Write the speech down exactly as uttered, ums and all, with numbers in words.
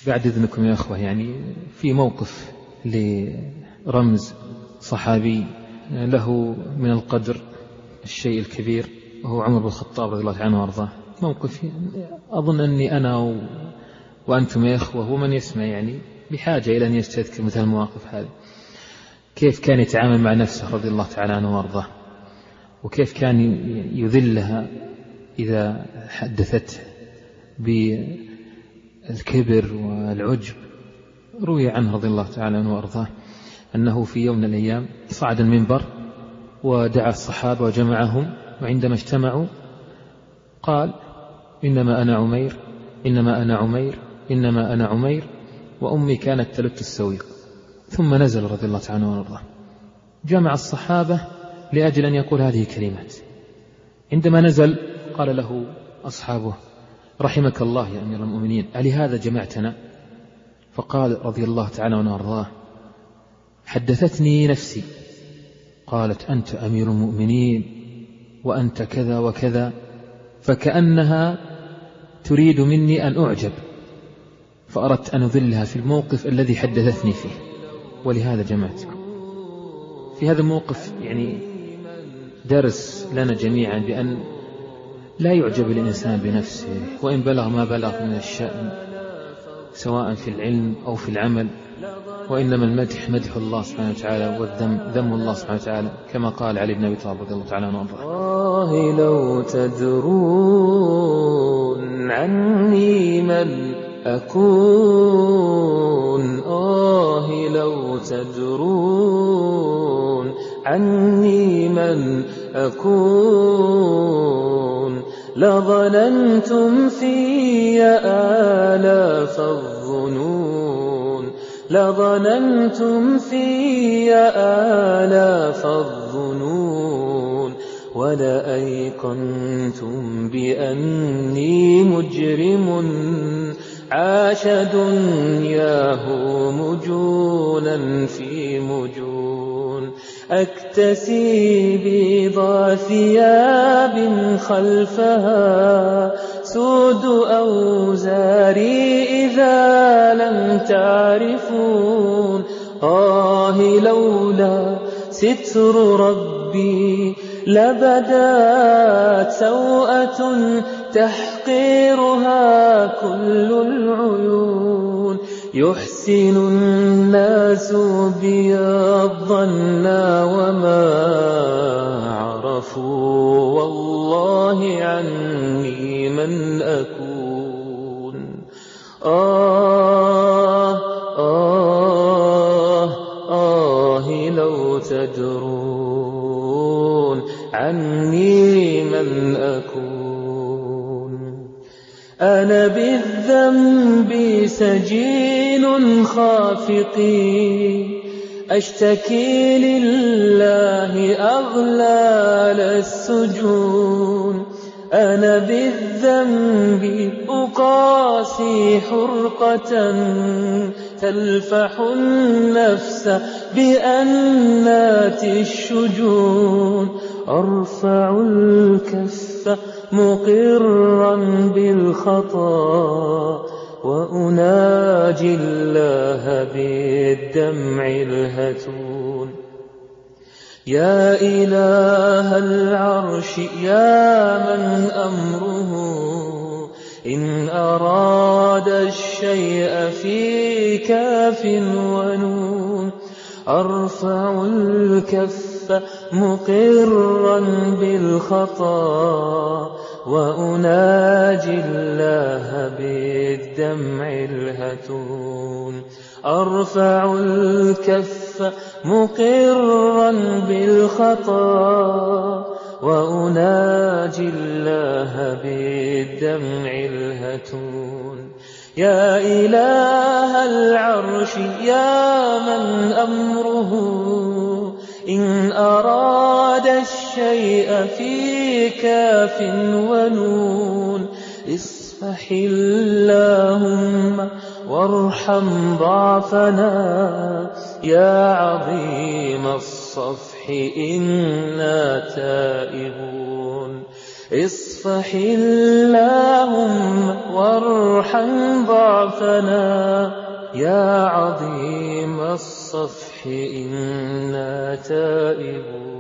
بعد إذنكم يا أخوة، يعني في موقف لرمز صحابي له من القدر الشيء الكبير، وهو عمر بن الخطاب رضي الله عنه وارضاه. موقف أظن أني أنا و... وأنتم يا أخوة ومن يسمع يعني بحاجة إلى أن يستذكر مثل المواقف هذه. كيف كان يتعامل مع نفسه رضي الله تعالى عنه وارضاه، وكيف كان يذلها إذا حدثته بالكبر والعجب. روي عنه رضي الله تعالى عنه وارضاه أنه في يوم من الأيام صعد المنبر ودعا الصحابة وجمعهم، وعندما اجتمعوا قال: إنما أنا عمير، إنما أنا عمير، إنما أنا عمير، وأمي كانت تلت السويق. ثم نزل رضي الله تعالى عنه وارضاه، جمع الصحابة لأجل أن يقول هذه الكلمات. عندما نزل قال له أصحابه: رحمك الله يا أمير المؤمنين، ألهذا جمعتنا؟ فقال رضي الله تعالى عنه وارضاه: حدثتني نفسي، قالت: أنت أمير المؤمنين وأنت كذا وكذا، فكأنها تريد مني أن أعجب، فأردت أن أذلها في الموقف الذي حدثتني فيه، ولهذا جمعتكم. في هذا الموقف يعني درس لنا جميعا بأن لا يعجب الإنسان بنفسه وإن بلغ ما بلغ من الشأن، سواء في العلم أو في العمل، وإنما المدح مدح الله سبحانه وتعالى، والذم ذم الله سبحانه وتعالى، كما قال علي بن أبي طالب رضي الله تعالى عنه وارضاه: آه لو تدرون عني من أكون، آه لو تدرون عني من أكون، لظننتم في آلاف الظنون، لظننتم في آلاف الظنون، ولأيقنتم بأني مجرم عاش دنياه مجونا في مجون، أكتسي بيض ثياب خلفها سود أوزاري إذا لم تعرفون، آه لولا ستر ربي لبدات سوءة تحقيرها كل العيون، يحسن الناس بي الظن وما عرفوا والله عني من أكون. آه آه آه لو تدرون عني من أكون، أنا بالذنب سجين خافقي، أشتكي لله أغلال السجون، أنا بالذنب أقاسي حرقة تلفح النفس بأنات الشجون، أرفع الكف مقرا بالخطا وأناجي الله بالدمع الهتون. يا إله العرش يا من أمره إن أراد الشيء في كاف ونون، أرفع الكف مقرا بالخطا وأناجي الله بالدمع الهتون، أرفع الكف مقرا بالخطا وأناجي الله بالدمع الهتون. يا إله العرش يا من أمره إن أراد الشيء في كاف ونون، اصفح اللهم وارحم ضعفنا يا عظيم الصفح إنا تائبون. اصفح اللهم وارحم ضعفنا يا عظيم الصفح إنا تائبون